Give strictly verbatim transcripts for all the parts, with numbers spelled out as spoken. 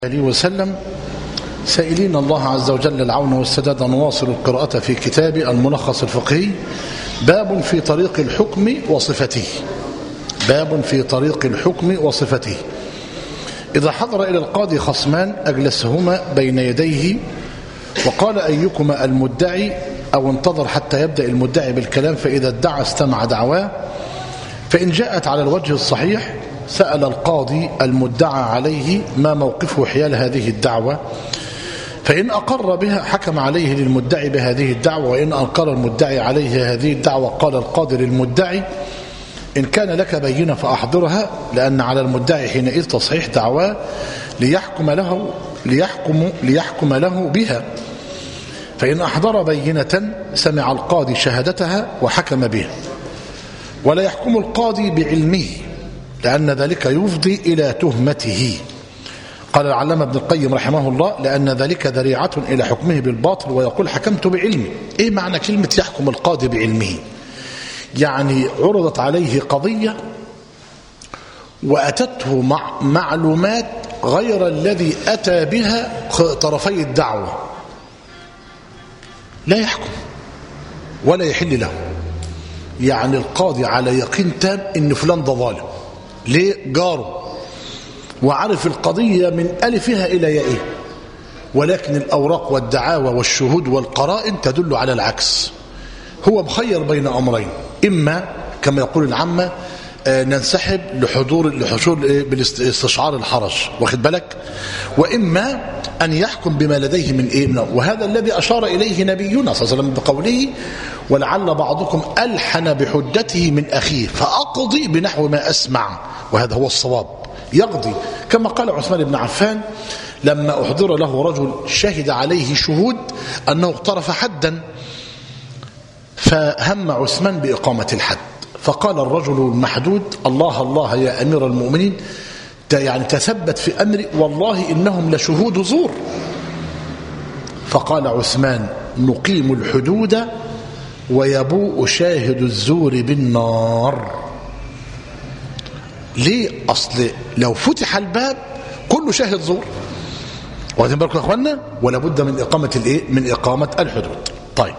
عليه وسلم سائلين الله عز وجل العون والسداد. نواصل القراءة في كتاب الملخص الفقهي. باب في طريق الحكم وصفته. باب في طريق الحكم وصفته. إذا حضر إلى القاضي خصمان أجلسهما بين يديه وقال أيكما المدعي، أو انتظر حتى يبدأ المدعي بالكلام، فإذا ادعى استمع دعواه، فإن جاءت على الوجه الصحيح سأل القاضي المدعى عليه ما موقفه حيال هذه الدعوة، فإن أقر بها حكم عليه للمدعي بهذه الدعوة، وإن أنكر المدعي عليه هذه الدعوة قال القاضي للمدعي إن كان لك بينة فأحضرها، لأن على المدعي حينئذ تصحيح دعواه ليحكم له ليحكم ليحكم له بها. فإن أحضر بينة سمع القاضي شهادتها وحكم بها، ولا يحكم القاضي بعلمه لأن ذلك يفضي إلى تهمته. قال العلامة ابن القيم رحمه الله: لأن ذلك ذريعة إلى حكمه بالباطل، ويقول حكمت بعلمي. إيه معنى كلمة يحكم القاضي بعلمه؟ يعني عرضت عليه قضية وأتته مع معلومات غير الذي أتى بها طرفي الدعوة، لا يحكم ولا يحل له. يعني القاضي على يقين تام إن فلان ده ظالم، ليه؟ جاره وعرف القضية من ألفها إلى يائها، ولكن الأوراق والدعاوى والشهود والقرائن تدل على العكس. هو مخير بين أمرين: إما كما يقول العامة آه ننسحب لحضور لحصول بالاستشعار الحرج، واخد بالك، وإما أن يحكم بما لديه من إيه. وهذا الذي أشار إليه نبينا صلى الله عليه وسلم بقوله: ولعل بعضكم ألحن بحجته من أخيه فأقضي بنحو ما أسمع. وهذا هو الصواب، يقضي كما قال عثمان بن عفان لما أحضر له رجل شهد عليه شهود أنه اقترف حدا، فهم عثمان بإقامة الحد، فقال الرجل المحدود: الله الله يا أمير المؤمنين، يعني تثبت في أمري، والله إنهم لشهود زور. فقال عثمان: نقيم الحدود ويبوء شاهد الزور بالنار. ليه؟ أصل لو فتح الباب كله شاهد زور، واخدين بالكم يا اخوانا، ولا بد من إقامة الإيه؟ من إقامة الحدود. طيب،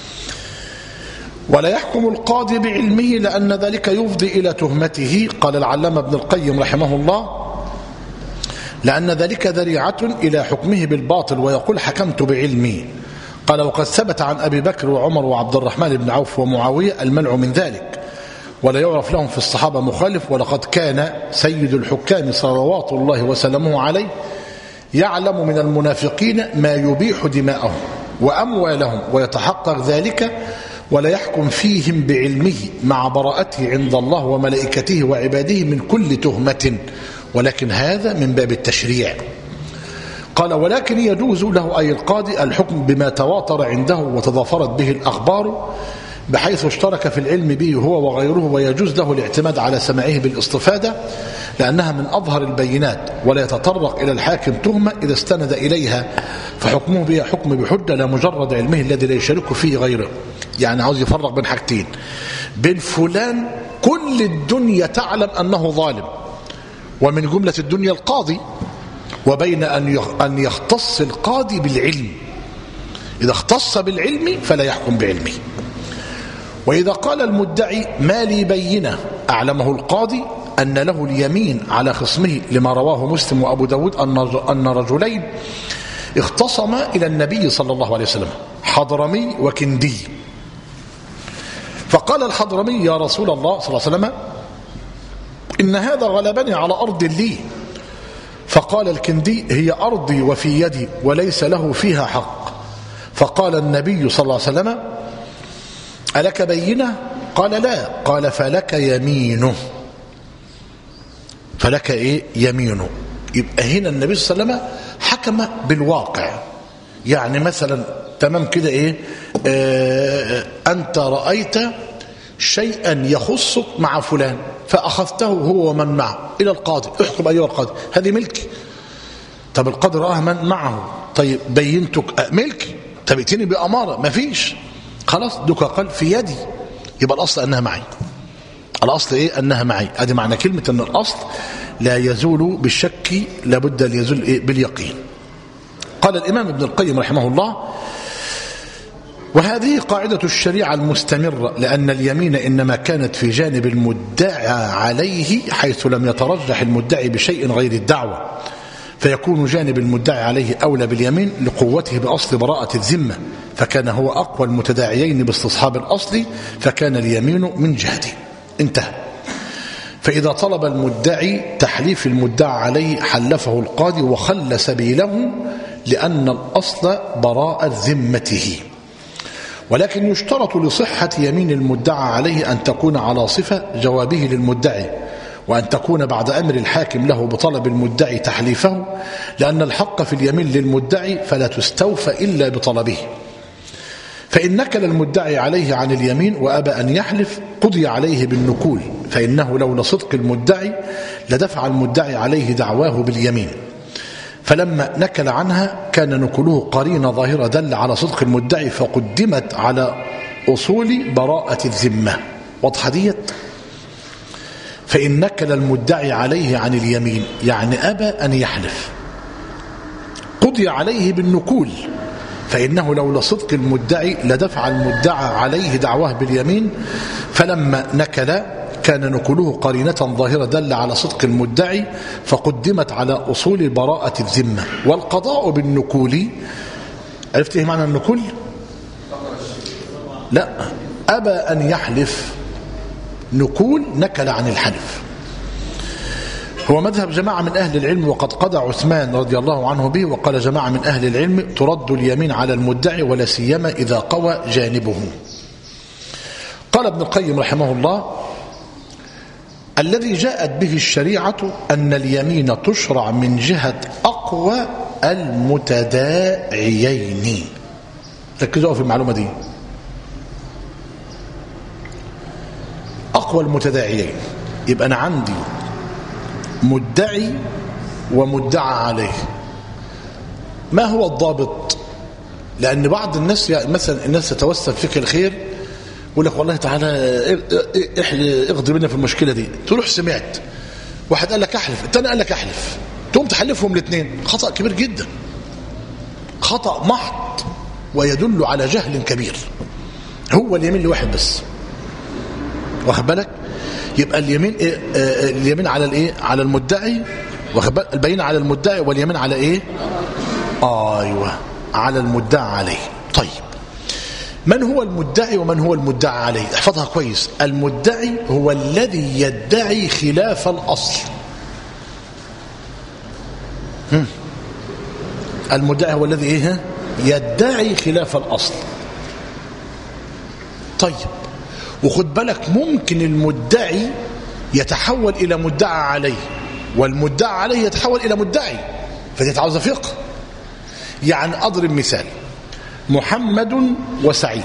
ولا يحكم القاضي بعلمه لأن ذلك يفضي إلى تهمته. قال العلامة ابن القيم رحمه الله: لأن ذلك ذريعة إلى حكمه بالباطل، ويقول حكمت بعلمي. قال: وقد ثبت عن أبي بكر وعمر وعبد الرحمن بن عوف ومعاوية المنع من ذلك، ولا يعرف لهم في الصحابة مخالف. ولقد كان سيد الحكام صلوات الله وسلامه عليه يعلم من المنافقين ما يبيح دماءهم وأموالهم ويتحقق ذلك، ولا يحكم فيهم بعلمه مع براءته عند الله وملائكته وعباده من كل تهمة، ولكن هذا من باب التشريع. قال: ولكن يجوز له أي القاضي الحكم بما تواتر عنده وتضافرت به الأخبار، بحيث اشترك في العلم به هو وغيره، ويجوز له الاعتماد على سماعه بالاستفادة لأنها من أظهر البينات، ولا يتطرق إلى الحاكم تهمة إذا استند إليها، فحكمه بها حكم بحجة لا مجرد علمه الذي لا يشارك فيه غيره. يعني عاوز يفرق بين حاجتين: بين فلان كل الدنيا تعلم أنه ظالم ومن جملة الدنيا القاضي، وبين أن يختص القاضي بالعلم. إذا اختص بالعلم فلا يحكم بعلمه. وإذا قال المدعي ما لي بينة أعلمه القاضي أن له اليمين على خصمه، لما رواه مسلم وأبو داود أن رجلين اختصما إلى النبي صلى الله عليه وسلم، حضرمي وكندي. فقال الحضرمي: يا رسول الله صلى الله عليه وسلم، إن هذا غلبني على أرض لي. فقال الكندي: هي أرضي وفي يدي وليس له فيها حق. فقال النبي صلى الله عليه وسلم: ألك بينة؟ قال: لا. قال: فلك يمينه. فلك إيه؟ يمينه. يبقى هنا النبي صلى الله عليه وسلم حكم بالواقع. يعني مثلا تمام كده إيه؟ آه أنت رأيت شيئا يخصك مع فلان فأخذته هو ومن معه إلى القاضي، احكم أيها القاضي، هذه ملكي. طب القاضي رآه من معه، طيب بينتك آه ملكي، طب ائتني بأمارة، ما فيش، خلاص دوك قال في يدي، يبقى الأصل أنها معي. الأصل إيه؟ أنها معي. هذه معنى كلمة أن الأصل لا يزول بالشك، لابد أن يزول إيه؟ باليقين. قال الإمام ابن القيم رحمه الله: وهذه قاعدة الشريعة المستمرة، لأن اليمين إنما كانت في جانب المدعى عليه حيث لم يترجح المدعي بشيء غير الدعوة، فيكون جانب المدعي عليه أولى باليمين لقوته بأصل براءة الذمة، فكان هو أقوى المتداعيين باستصحاب الأصل، فكان اليمين من جهته. انتهى. فإذا طلب المدعي تحليف المدعى عليه حلفه القاضي وخل سبيله، لأن الأصل براءة ذمته. ولكن يشترط لصحة يمين المدعى عليه أن تكون على صفة جوابه للمدعي، وأن تكون بعد أمر الحاكم له بطلب المدعي تحليفه، لأن الحق في اليمين للمدعي فلا تستوفى إلا بطلبه. فإن نكل المدعي عليه عن اليمين وأبى أن يحلف قضي عليه بالنكول، فإنه لولا صدق المدعي لدفع المدعي عليه دعواه باليمين، فلما نكل عنها كان نكله قرينة ظاهرة دل على صدق المدعي، فقدمت على أصول براءة الذمة. واضحة ديت؟ فإن نكل المدعي عليه عن اليمين يعني أبى أن يحلف قضي عليه بالنكول، فإنه لولا صدق المدعي لدفع المدعى عليه دعواه باليمين، فلما نكل كان نكله قرينة ظاهرة دل على صدق المدعي، فقدمت على أصول براءة الذمة. والقضاء بالنكول، عرفت إيه معنى النكول؟ لا، أبى أن يحلف، نكول نكل عن الحلف. هو مذهب جماعة من أهل العلم، وقد قضى عثمان رضي الله عنه به، وقال جماعة من أهل العلم ترد اليمين على المدعي ولا سيما إذا قوى جانبه. قال ابن القيم رحمه الله: الذي جاءت به الشريعة أن اليمين تشرع من جهة أقوى المتداعيين. ركزوا في المعلومة دي، أقوى المتداعيين. يبقى أنا عندي مدعي ومدعى عليه. ما هو الضابط؟ لأن بعض الناس يعني مثلا الناس تتوسل فيك الخير، يقول لك والله تعالى اغضي بنا في المشكلة دي، تروح سمعت واحد قال لك احلف، الثاني قال لك احلف، تقوم تحلفهم الاثنين. خطأ كبير جدا، خطأ محض، ويدل على جهل كبير. هو اليمين لواحد بس، واخد بالك؟ يبقى اليمين إيه؟ آه اليمين على الايه؟ على المدعي، واخد بالك؟ البينة على المدعي، واليمين على ايه؟ ايوه، على المدعى عليه. طيب، من هو المدعي ومن هو المدعى عليه؟ احفظها كويس. المدعي هو الذي يدعي خلاف الأصل. هم. المدعي هو الذي ايه؟ يدعي خلاف الأصل. طيب، وخد بالك ممكن المدعي يتحول إلى مدعى عليه، والمدعى عليه يتحول إلى مدعي، فدي تعوز فقه. يعني أضرب مثال: محمد وسعيد،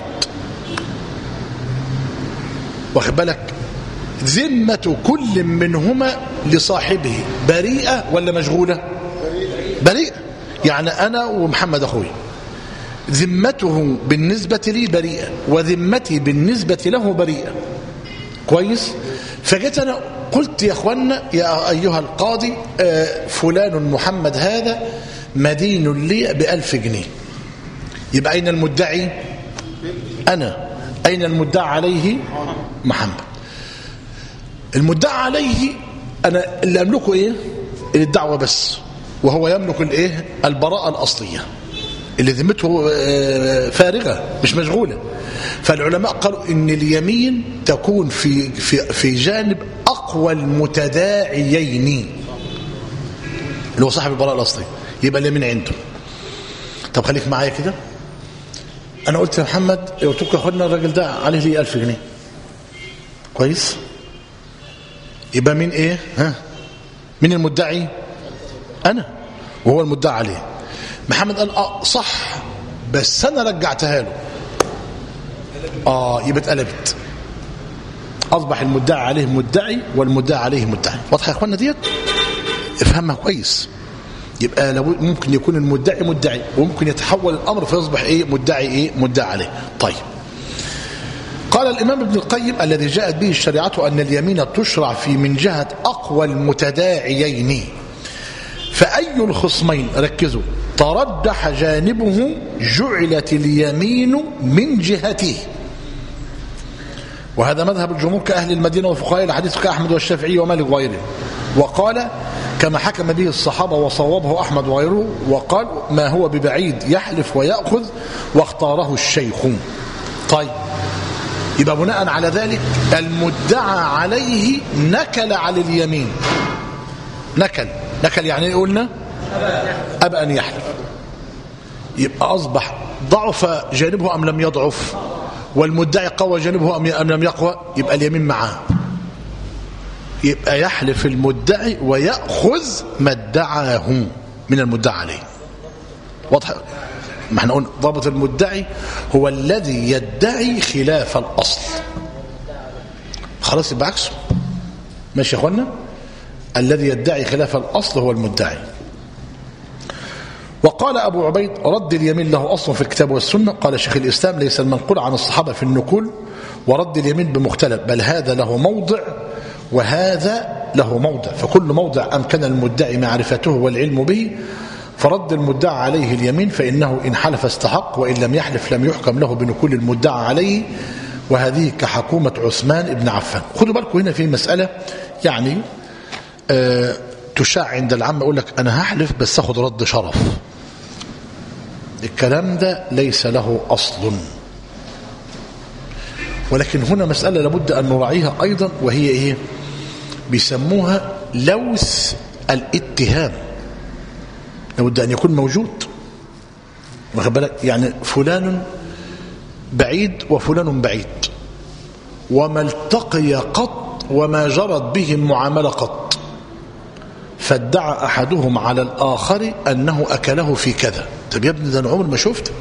واخد بالك؟ ذمة كل منهما لصاحبه بريئة ولا مشغولة؟ بريئة. يعني أنا ومحمد أخوي ذمته بالنسبة لي بريئة، وذمتي بالنسبة له بريئة. كويس؟ فجيت أنا قلت يا أخوانا يا أيها القاضي، فلان محمد هذا مدين لي بألف جنيه. يبقى أين المدعي؟ أنا. أين المدعى عليه؟ محمد. المدعى عليه أنا اللي أملكه إيه؟ الدعوة بس، وهو يملك الإيه؟ البراءة الأصلية اللي ذمته فارغة مش مشغولة. فالعلماء قالوا إن اليمين تكون في في في جانب أقوى المتداعيين اللي هو صاحب البراءة الأصلية، يبقى اليمين عنده. طب خليك معايا كده. أنا قلت يا محمد، قلت لك يا أخوانا الراجل ده عليه لي ألف جنيه. كويس؟ يبقى مين إيه؟ ها؟ مين المدعي؟ أنا، وهو المدعى عليه. محمد قال اه صح، بس انا رجعتها له. اه يبقى اتقلبت، اصبح المدعي عليه مدعي والمدعي عليه مدعي. واضحه يا اخوانا ديت؟ افهمها كويس. يبقى لو ممكن يكون المدعي مدعي، وممكن يتحول الامر فيصبح ايه؟ مدعي ايه؟ مدعي عليه. طيب، قال الإمام ابن القيم الذي جاءت به الشريعة أن اليمين تشرع في من جهة أقوى المتداعيين، فأي الخصمين ركزوا ترجح جانبه جعلت اليمين من جهته، وهذا مذهب الجمهور كأهل المدينة وفقهاء الحديث كأحمد والشافعي ومالك وغيره. وقال كما حكم به الصحابة وصوبه أحمد وغيره، وقال ما هو ببعيد يحلف ويأخذ واختاره الشيخ. طيب يبقى بناء على ذلك المدعى عليه نكل على اليمين. نكل نكل يعني ايه قلنا؟ أبى أن يحلف. يبقى أصبح ضعف جانبه أم لم يضعف؟ والمدعي قوى جانبه أم لم يقوى؟ يبقى اليمين معاه. يبقى يحلف المدعي ويأخذ ما ادعاه من المدعى عليه. واضح؟ ما احنا قلنا ضابط المدعي هو الذي يدعي خلاف الأصل. خلاص يبقى عكسه. ماشي يا اخوانا؟ الذي يدعي خلاف الأصل هو المدعي. وقال أبو عبيد رد اليمين له أصل في الكتاب والسنة. قال شيخ الإسلام ليس المنقول عن الصحابة في النقول ورد اليمين بمختلف، بل هذا له موضع وهذا له موضع، فكل موضع أمكن المدعي معرفته والعلم به فرد المدعى عليه اليمين، فإنه إن حلف استحق وإن لم يحلف لم يحكم له بنقول المدعى عليه، وهذه كحكومة عثمان بن عفان. خدوا بالكم هنا في مسألة يعني آه تشاع عند العامة، يقول لك أنا هحلف بس أخذ رد شرف. الكلام ده ليس له أصل، ولكن هنا مسألة لابد أن نراعيها أيضا، وهي إيه؟ بيسموها لوث الاتهام، لابد أن يكون موجود. واخد بالك؟ يعني فلان بعيد وفلان بعيد وما التقي قط وما جرت به المعاملة قط، فادعى أحدهم على الآخر أنه أكله في كذا. طب يا ابني ده أنا عمر ما شفتك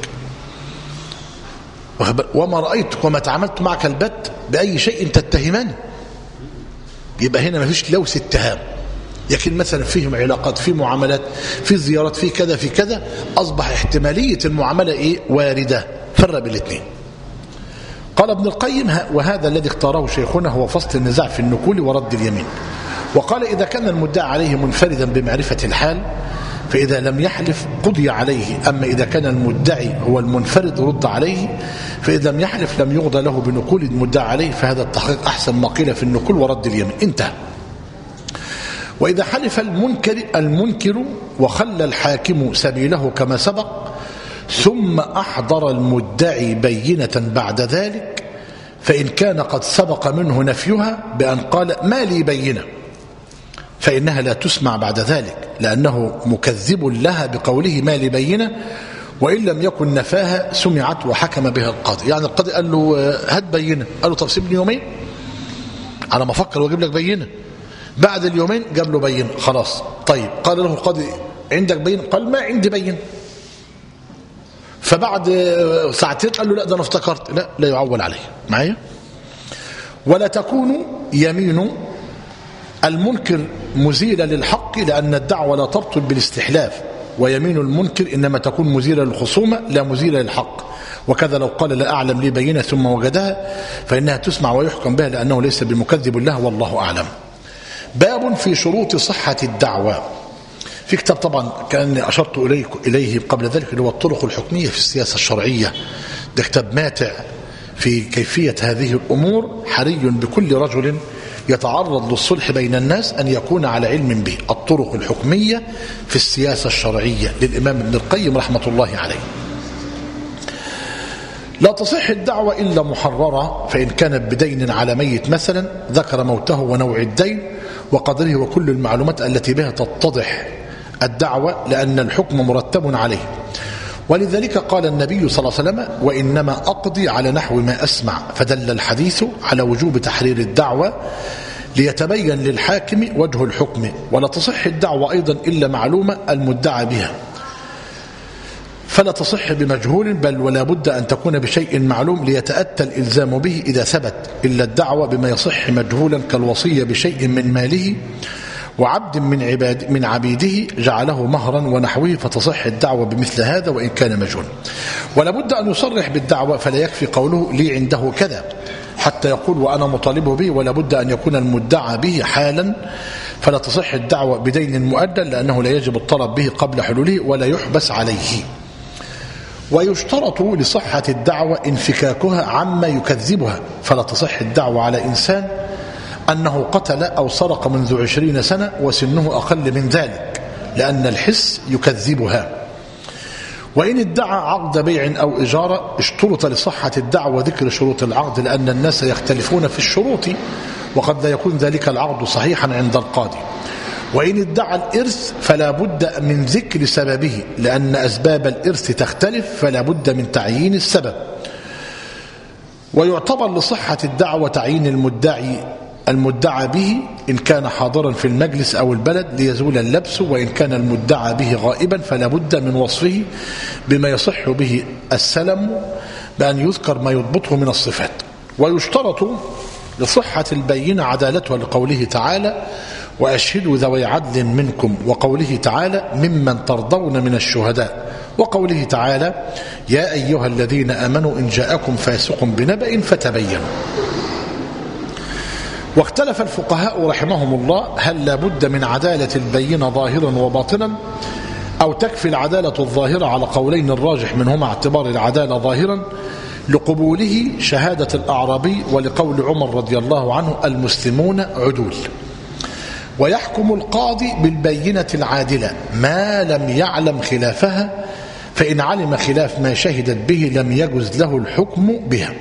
وما رأيتك وما تعاملت معك البت بأي شيء تتهمني. يبقى هنا ما فيش لوث اتهام، لكن مثلا فيهم علاقات، في معاملات، في زيارات، في كذا في كذا، أصبح احتمالية المعاملة إيه؟ واردة. فرق بالاثنين. قال ابن القيم وهذا الذي اختاره شيخنا هو فصل النزاع في النقول ورد اليمين. وقال إذا كان المدعى عليه منفردا بمعرفة الحال فإذا لم يحلف قضي عليه، أما إذا كان المدعي هو المنفرد رد عليه، فإذا لم يحلف لم يقضى له بنقول المدعى عليه، فهذا التحقيق أحسن ما قيل في النقول ورد اليمين. انتهى. وإذا حلف المنكر المنكر وخلى الحاكم سبيله كما سبق ثم أحضر المدعي بينة بعد ذلك، فإن كان قد سبق منه نفيها بأن قال ما لي بينة فإنها لا تسمع بعد ذلك، لأنه مكذب لها بقوله ما لي بينة، وإن لم يكن نفاها سمعت وحكم بها القاضي. يعني القاضي قال له هات بينة، قال له طب سيبني يومين على ما أفكر وأجيب لك بينة. بعد اليومين جاب له بينة، خلاص. طيب قال له القاضي عندك بينة؟ قال ما عندي بينة. فبعد ساعتين قال له لا ده أنا افتكرت. لا لا يعول عليه معايا. ولا تكون يمين المنكر مزيلة للحق لأن الدعوة لا تبطل بالاستحلاف، ويمين المنكر إنما تكون مزيلة للخصومة لا مزيلة للحق. وكذا لو قال لا أعلم لي بينة ثم وجدها فإنها تسمع ويحكم بها لأنه ليس بمكذب له والله أعلم. باب في شروط صحة الدعوة. في كتاب طبعا كان أشرت إليه قبل ذلك اللي هو الطرق الحكمية في السياسة الشرعية، ده كتاب ماتع في كيفية هذه الأمور، حري بكل رجل يتعرض للصلح بين الناس أن يكون على علم به. الطرق الحكمية في السياسة الشرعية للإمام ابن القيم رحمة الله عليه. لا تصح الدعوة إلا محررة، فإن كانت بدين على ميت مثلا ذكر موته ونوع الدين وقدره وكل المعلومات التي بها تتضح الدعوة، لأن الحكم مرتب عليه. ولذلك قال النبي صلى الله عليه وسلم وإنما أقضي على نحو ما أسمع، فدل الحديث على وجوب تحرير الدعوة ليتبين للحاكم وجه الحكم. ولا تصح الدعوة أيضا إلا معلومة المدعى بها، فلا تصح بمجهول، بل ولا بد أن تكون بشيء معلوم ليتأتى الإلزام به إذا ثبت، إلا الدعوة بما يصح مجهولا كالوصية بشيء من ماله وعبد من عباد من عبيده جعله مهرا ونحوه، فتصح الدعوة بمثل هذا وإن كان مجهولا. ولا بد أن يصرح بالدعوة، فلا يكفي قوله لي عنده كذا، حتى يقول وأنا مطالب به، ولا بد أن يكون المدعى به حالا، فلا تصح الدعوة بدين مؤجل لأنه لا يجب الطلب به قبل حلوله ولا يحبس عليه. ويشترط لصحة الدعوة انفكاكها عما يكذبها، فلا تصح الدعوة على إنسان أنه قتل أو سرق منذ عشرين سنة وسنه أقل من ذلك، لأن الحس يكذبها. وإن ادعى عقد بيع أو إجارة اشترط لصحة الدعوة ذكر شروط العقد، لأن الناس يختلفون في الشروط وقد لا يكون ذلك العقد صحيحا عند القاضي. وإن ادعى الإرث فلا بد من ذكر سببه، لأن أسباب الإرث تختلف فلا بد من تعيين السبب. ويعتبر لصحة الدعوة تعيين المدعي المدعى به إن كان حاضرا في المجلس أو البلد ليزول اللبس، وإن كان المدعى به غائبا فلا بد من وصفه بما يصح به السلم بأن يذكر ما يضبطه من الصفات. ويشترط لصحة البينة عدالتها لقوله تعالى وأشهدوا ذوي عدل منكم، وقوله تعالى ممن ترضون من الشهداء، وقوله تعالى يا أيها الذين آمنوا إن جاءكم فاسق بنبأ فتبينوا. واختلف الفقهاء رحمهم الله هل لا بد من عدالة البينة ظاهرا وباطنا أو تكفي العدالة الظاهرة على قولين الراجح منهما اعتبار العدالة ظاهرا لقبوله شهادة الأعرابي ولقول عمر رضي الله عنه المسلمون عدول. ويحكم القاضي بالبينة العادلة ما لم يعلم خلافها، فإن علم خلاف ما شهدت به لم يجز له الحكم بها.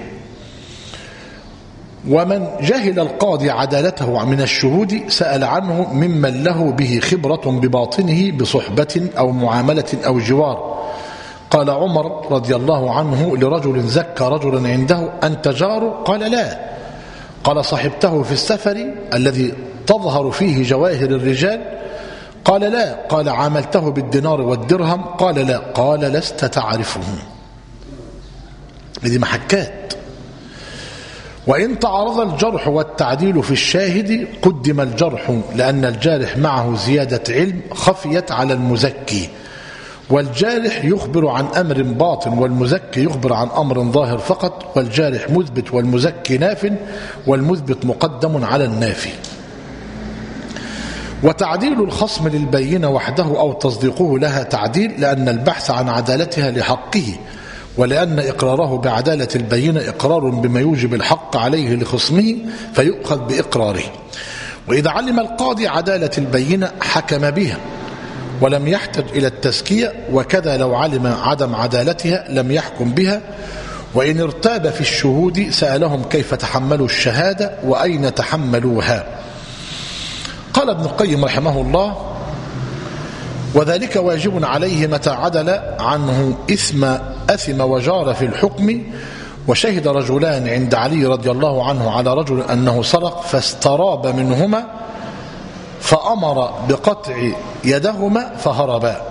ومن جهل القاضي عدالته من الشهود سأل عنه ممن له به خبرة بباطنه بصحبة أو معاملة أو جوار. قال عمر رضي الله عنه لرجل زكى رجلا عنده أنت جاره؟ قال لا. قال صحبته في السفر الذي تظهر فيه جواهر الرجال؟ قال لا. قال عاملته بالدينار والدرهم؟ قال لا. قال لست تعرفه. هذه محكات. وإن تعارض الجرح والتعديل في الشاهد قدم الجرح، لأن الجارح معه زيادة علم خفيت على المزكي، والجارح يخبر عن أمر باطن والمزكي يخبر عن أمر ظاهر فقط، والجارح مثبت والمزكي ناف، والمثبت مقدم على النافي. وتعديل الخصم للبينة وحده أو تصديقه لها تعديل، لأن البحث عن عدالتها لحقه، ولأن إقراره بعدالة البينة إقرار بما يوجب الحق عليه لخصمه فيؤخذ بإقراره. وإذا علم القاضي عدالة البينة حكم بها ولم يحتج إلى التزكية، وكذا لو علم عدم عدالتها لم يحكم بها. وإن ارتاب في الشهود سألهم كيف تحملوا الشهادة وأين تحملوها. قال ابن القيم رحمه الله وذلك واجب عليه متى عدل عنه إثم أثم وجار في الحكم. وشهد رجلان عند علي رضي الله عنه على رجل أنه سرق فاستراب منهما فأمر بقطع يدهما فهربا.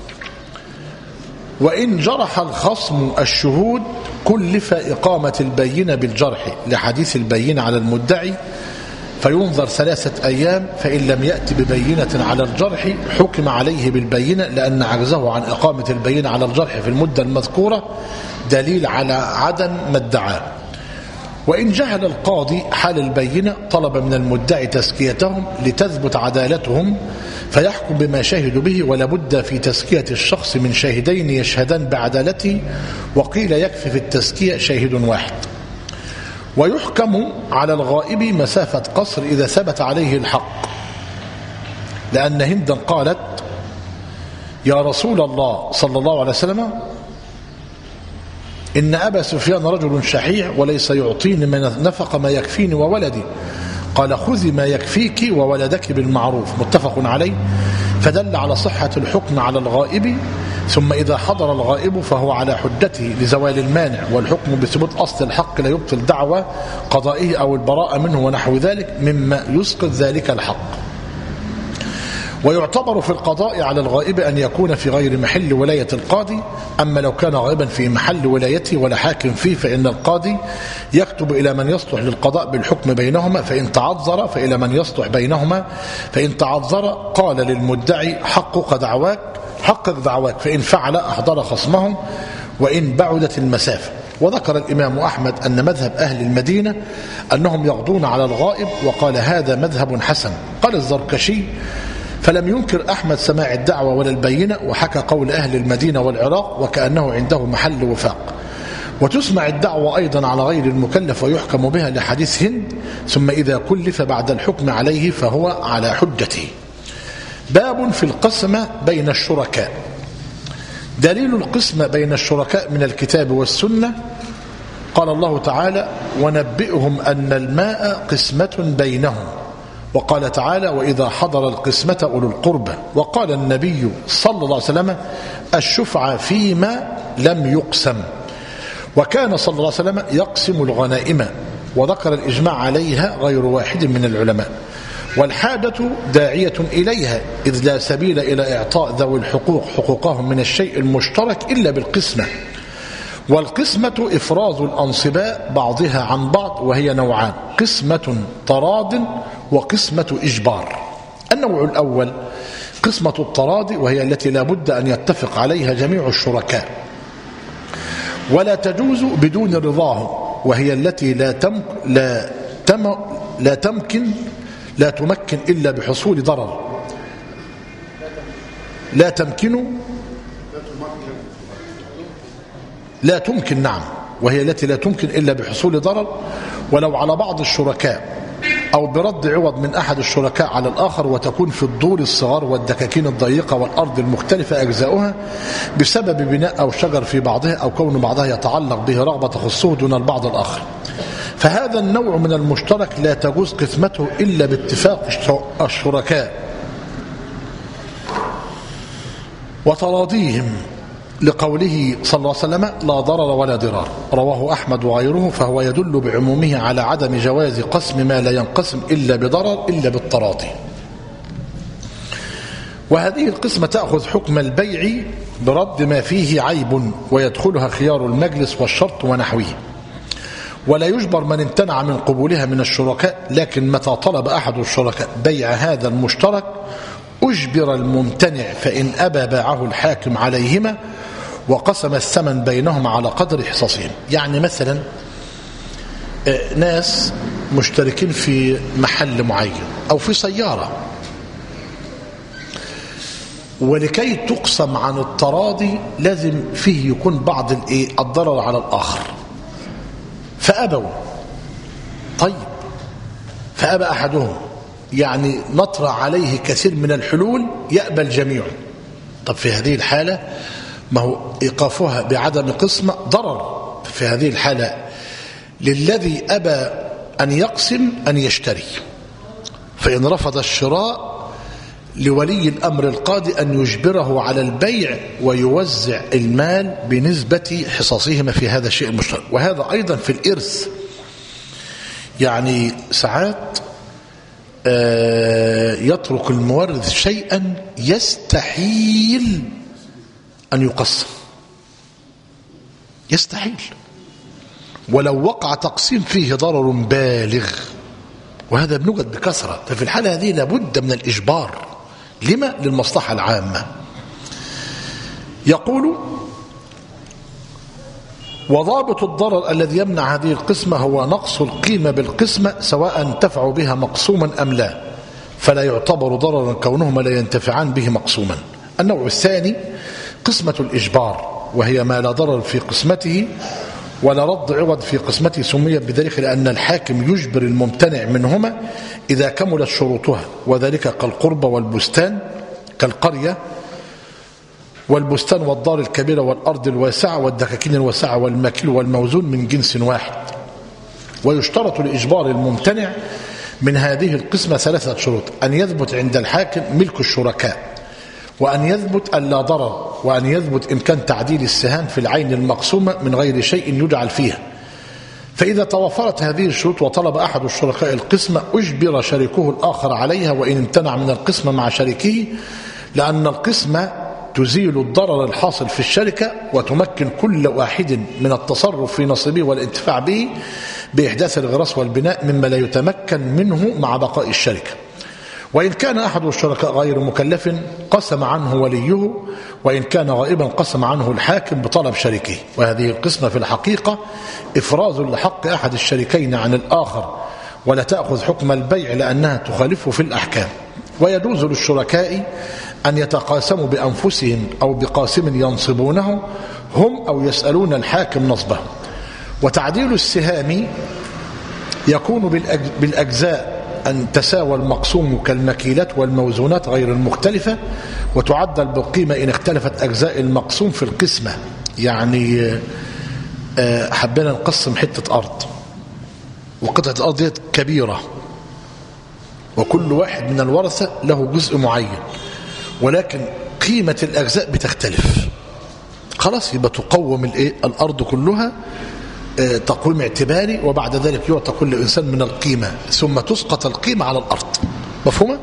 وإن جرح الخصم الشهود كلف إقامة البينة بالجرح لحديث البينة على المدعي، فينظر ثلاثة أيام، فإن لم يأتي ببينة على الجرح حكم عليه بالبينة، لأن عجزه عن إقامة البينة على الجرح في المدة المذكورة دليل على عدم ما ادعاه. وإن جهل القاضي حال البينة طلب من المدعي تزكيتهم لتثبت عدالتهم فيحكم بما شهدوا به، ولا بد في تزكية الشخص من شاهدين يشهدان بعدالته، وقيل يكفي في التزكية شاهد واحد. ويحكم على الغائب مسافة قصر إذا ثبت عليه الحق، لأن هندا قالت يا رسول الله صلى الله عليه وسلم إن أبا سفيان رجل شحيح وليس يعطيني من نفق ما يكفيني وولدي. قال خذي ما يكفيك وولدك بالمعروف، متفق عليه. فدل على صحة الحكم على الغائب. ثم إذا حضر الغائب فهو على حجته لزوال المانع، والحكم بثبوت أصل الحق لا يبطل دعوى قضائه أو البراءة منه ونحو ذلك مما يسقط ذلك الحق. ويعتبر في القضاء على الغائب أن يكون في غير محل ولاية القاضي. أما لو كان غائبا في محل ولايته ولا حاكم فيه فإن القاضي يكتب إلى من يصلح للقضاء بالحكم بينهما، فإن تعذر فإلى من يصلح بينهما. فإن تعذر قال للمدعي حقق دعواك حقق دعواك، فإن فعل أحضر خصمهم وإن بعدت المسافة. وذكر الإمام أحمد أن مذهب أهل المدينة أنهم يغضون على الغائب، وقال هذا مذهب حسن. قال الزركشي فلم ينكر أحمد سماع الدعوة ولا البينة، وحكى قول أهل المدينة والعراق وكأنه عنده محل وفاق. وتسمع الدعوة أيضا على غير المكلف ويحكم بها لحديث هند، ثم إذا كلف بعد الحكم عليه فهو على حجته. باب في القسمة بين الشركاء. دليل القسمة بين الشركاء من الكتاب والسنة، قال الله تعالى ونبئهم أن الماء قسمة بينهم، وقال تعالى وإذا حضر القسمة أولو القربى، وقال النبي صلى الله عليه وسلم الشفعة فيما لم يقسم، وكان صلى الله عليه وسلم يقسم الغنائم، وذكر الإجماع عليها غير واحد من العلماء. والحاجة داعية إليها، إذ لا سبيل إلى إعطاء ذوي الحقوق حقوقهم من الشيء المشترك إلا بالقسمة. والقسمة إفراز الأنصباء بعضها عن بعض، وهي نوعان: قسمة تراض وقسمة إجبار. النوع الأول قسمة التراض، وهي التي لا بد أن يتفق عليها جميع الشركاء ولا تجوز بدون رضاهم، وهي التي لا تم لا تم لا تمكن لا تمكن إلا بحصول ضرر لا تمكن لا تمكن نعم وهي التي لا تمكن إلا بحصول ضرر، ولو على بعض الشركاء أو برد عوض من أحد الشركاء على الآخر، وتكون في الدور الصغار والدكاكين الضيقة والأرض المختلفة أجزاؤها بسبب بناء أو شجر في بعضها، أو كون بعضها يتعلق به رغبة تخصه دون البعض الآخر. فهذا النوع من المشترك لا تجوز قسمته إلا باتفاق الشركاء وتراضيهم، لقوله صلى الله عليه وسلم لا ضرر ولا ضرار، رواه أحمد وغيره، فهو يدل بعمومه على عدم جواز قسم ما لا ينقسم إلا بضرر إلا بالتراضي. وهذه القسمة تأخذ حكم البيع برد ما فيه عيب، ويدخلها خيار المجلس والشرط ونحوه. ولا يجبر من امتنع من قبولها من الشركاء، لكن متى طلب أحد الشركاء بيع هذا المشترك أجبر الممتنع، فإن أبى باعه الحاكم عليهما وقسم الثمن بينهم على قدر حصصهم. يعني مثلا ناس مشتركين في محل معين أو في سيارة، ولكي تقسم عن التراضي لازم فيه يكون بعض الضرر على الآخر، فأبوا. طيب فأبى أحدهم، يعني نطرأ عليه كثير من الحلول يأبى الجميع. طب في هذه الحالة ما هو إيقافها بعدم قسمة ضرر. في هذه الحالة للذي أبى أن يقسم أن يشتري، فإن رفض الشراء لولي الأمر القاضي أن يجبره على البيع ويوزع المال بنسبة حصصهما في هذا الشيء المشترك. وهذا أيضا في الإرث، يعني ساعات يترك المورث شيئا يستحيل أن يقسم، يستحيل، ولو وقع تقسيم فيه ضرر بالغ، وهذا بنوجد بكثرة. ففي الحالة هذه لابد من الإجبار. لما؟ للمصلحة العامة. يقول وضابط الضرر الذي يمنع هذه القسمة هو نقص القيمة بالقسمة، سواء انتفع بها مقسوما أم لا، فلا يعتبر ضررا كونهما لا ينتفعان به مقسوما. النوع الثاني قسمة الإجبار، وهي ما لا ضرر في قسمته ولا رد عوض في قسمته، سميت بذلك لأن الحاكم يجبر الممتنع منهما إذا كملت شروطها، وذلك كالقربة والبستان، كالقرية والبستان والدار الكبيرة والأرض الواسعة والدكاكين الواسعة والمكيل والموزون من جنس واحد. ويشترط لإجبار الممتنع من هذه القسمة ثلاثة شروط: أن يثبت عند الحاكم ملك الشركاء، وأن يثبت أن لا ضرر، وأن يثبت إمكان تعديل السهام في العين المقسومة من غير شيء يجعل فيها. فإذا توفرت هذه الشروط وطلب أحد الشركاء القسمة أجبر شريكه الآخر عليها، وإن امتنع من القسمة مع شريكه، لأن القسمة تزيل الضرر الحاصل في الشركة وتمكن كل واحد من التصرف في نصيبه والانتفاع به بإحداث الغراس والبناء مما لا يتمكن منه مع بقاء الشركة. وإن كان أحد الشركاء غير مكلف قسم عنه وليه، وإن كان غائبا قسم عنه الحاكم بطلب شريكه. وهذه القسمة في الحقيقة إفراز لحق أحد الشريكين عن الآخر، ولا تأخذ حكم البيع لأنها تخالفه في الأحكام. ويجوز للشركاء أن يتقاسموا بأنفسهم أو بقاسم ينصبونه هم أو يسألون الحاكم نصبه. وتعديل السهام يكون بالأجزاء أن تساوى المقسوم كالمكيلات والموزونات غير المختلفة، وتعدل بالقيمة إن اختلفت أجزاء المقسوم في القسمة. يعني حبينا نقسم حتة أرض، وقطعة الأرض دي كبيرة، وكل واحد من الورثة له جزء معين، ولكن قيمة الأجزاء بتختلف. خلاص يبقى تقوم الأرض كلها تقويم اعتباري، وبعد ذلك يعطى كل إنسان من القيمة، ثم تسقط القيمة على الأرض. مفهومة؟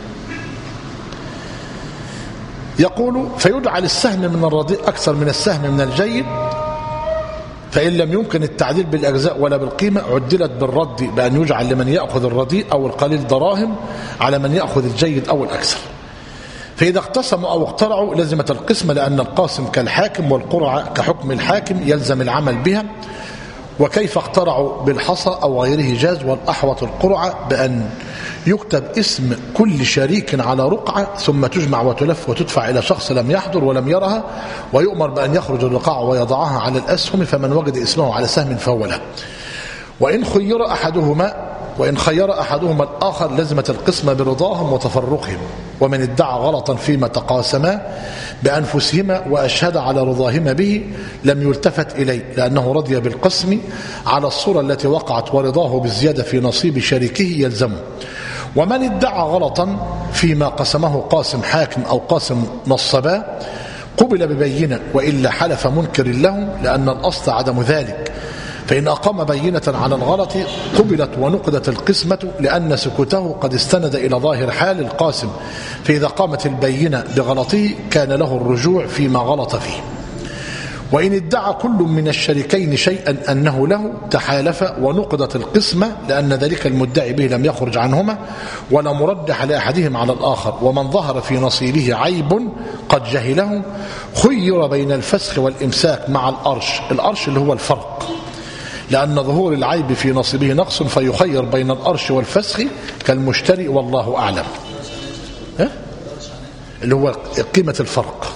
يقول فيجعل السهم من الرديء أكثر من السهم من الجيد، فإن لم يمكن التعديل بالأجزاء ولا بالقيمة عدلت بالرد بأن يجعل لمن يأخذ الرديء أو القليل دراهم على من يأخذ الجيد أو الأكثر. فإذا اقتسموا أو اقترعوا لزمت القسمة، لأن القاسم كالحاكم والقرعة كحكم الحاكم يلزم العمل بها. وكيف اقترعوا بالحصى أو غيره جاز، والأحوط القرعة بأن يكتب اسم كل شريك على رقعة ثم تجمع وتلف وتدفع إلى شخص لم يحضر ولم يرها، ويؤمر بأن يخرج الرقعة ويضعها على الأسهم، فمن وجد اسمه على سهم فهو له. وإن خير أحدهما وإن خير أحدهما الآخر لزمت القسمة برضاهم وتفرقهم. ومن ادعى غلطا فيما تقاسما بأنفسهما وأشهد على رضاهما به لم يلتفت إليه، لأنه رضي بالقسم على الصورة التي وقعت، ورضاه بالزيادة في نصيب شريكه يلزمه. ومن ادعى غلطا فيما قسمه قاسم حاكم أو قاسم نصبا قبل ببينة، وإلا حلف منكر له، لأن الأصل عدم ذلك. فإن أقام بينة على الغلط قبلت ونقدت القسمة، لأن سكوته قد استند إلى ظاهر حال القاسم، فإذا قامت البينة بغلطه كان له الرجوع فيما غلط فيه. وإن ادعى كل من الشريكين شيئا أنه له تحالف ونقدت القسمة، لأن ذلك المدعي به لم يخرج عنهما ولا مرجح لأحدهم على الآخر. ومن ظهر في نصيبه عيب قد جهله خير بين الفسخ والإمساك مع الأرش. الأرش اللي هو الفرق، لأن ظهور العيب في نصيبه نقص، فيخير بين الأرش والفسخ كالمشتري، والله أعلم. ها؟ اللي هو قيمة الفرق.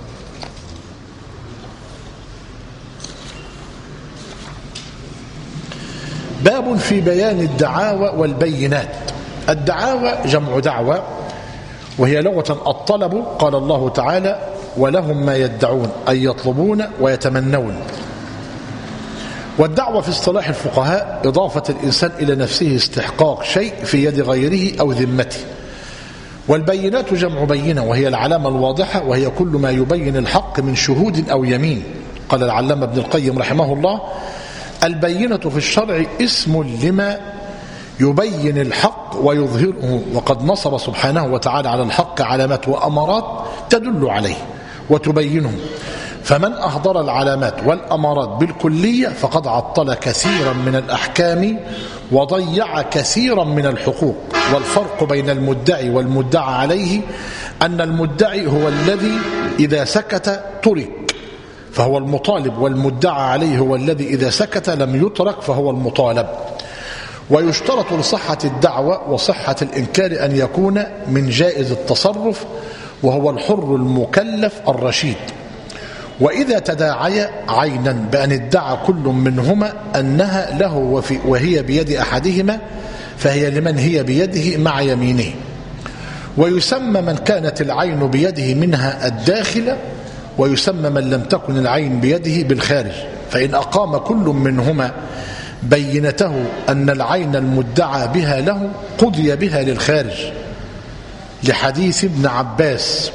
باب في بيان الدعاوى والبينات. الدعاوى جمع دعوى، وهي لغة الطلب. قال الله تعالى ولهم ما يدعون، أي يطلبون ويتمنون. والدعوة في اصطلاح الفقهاء إضافة الإنسان إلى نفسه استحقاق شيء في يد غيره أو ذمته. والبينات جمع بينة، وهي العلامة الواضحة، وهي كل ما يبين الحق من شهود أو يمين. قال العلامة ابن القيم رحمه الله البينة في الشرع اسم لما يبين الحق ويظهره، وقد نصب سبحانه وتعالى على الحق علامات وأمارات تدل عليه وتبينه. فمن أحضر العلامات والأمارات بالكلية فقد عطل كثيرا من الأحكام وضيع كثيرا من الحقوق. والفرق بين المدعي والمدعى عليه أن المدعي هو الذي إذا سكت ترك فهو المطالب، والمدعى عليه هو الذي إذا سكت لم يترك فهو المطالب. ويشترط لصحة الدعوة وصحة الإنكار أن يكون من جائز التصرف، وهو الحر المكلف الرشيد. وإذا تداعي عينا بأن ادعى كل منهما أنها له وفي وهي بيد أحدهما فهي لمن هي بيده مع يمينه. ويسمى من كانت العين بيده منها الداخل، ويسمى من لم تكن العين بيده بالخارج. فإن أقام كل منهما بينته أن العين المدعى بها له قضي بها للخارج، لحديث ابن عباس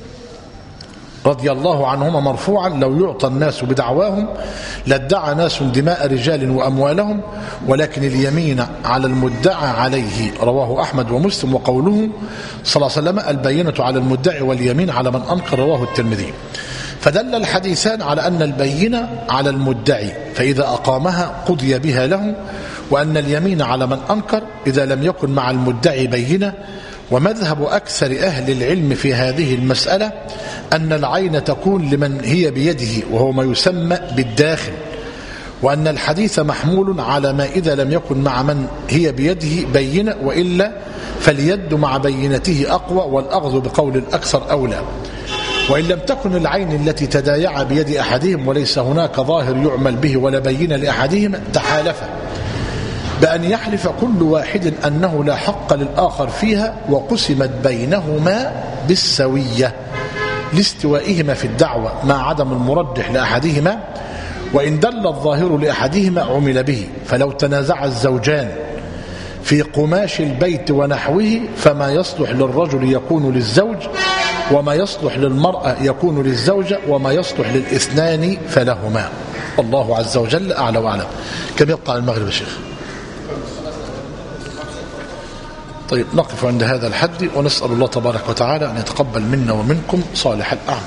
رضي الله عنهما مرفوعا لو يعطى الناس بدعواهم لادعى ناس دماء رجال وأموالهم، ولكن اليمين على المدعى عليه. رواه أحمد ومسلم. وقوله صلى الله عليه وسلم البينة على المدعي واليمين على من أنكر، رواه الترمذي. فدل الحديثان على أن البينة على المدعي فإذا أقامها قضي بها له، وأن اليمين على من أنكر إذا لم يكن مع المدعي بينة، ومذهب أكثر أهل العلم في هذه المسألة أن العين تكون لمن هي بيده وهو ما يسمى بالداخل، وأن الحديث محمول على ما إذا لم يكن مع من هي بيده بينة، وإلا فاليد مع بينته أقوى، والأخذ بقول الأكثر أولى. وإن لم تكن العين التي تدايع بيد أحدهم وليس هناك ظاهر يعمل به ولا بينة لأحدهم، تحالف بأن يحلف كل واحد أنه لا حق للآخر فيها، وقسمت بينهما بالسوية لاستوائهما في الدعوة مع عدم المرجح لأحدهما، وإن دل الظاهر لأحدهما عمل به. فلو تنازع الزوجان في قماش البيت ونحوه، فما يصلح للرجل يكون للزوج، وما يصلح للمرأة يكون للزوجة، وما يصلح للاثنان فلهما. الله عز وجل أعلى وأعلم. كم يبقى المغرب يا شيخ؟ طيب نقف عند هذا الحد، ونسأل الله تبارك وتعالى أن يتقبل منا ومنكم صالح الأعمال.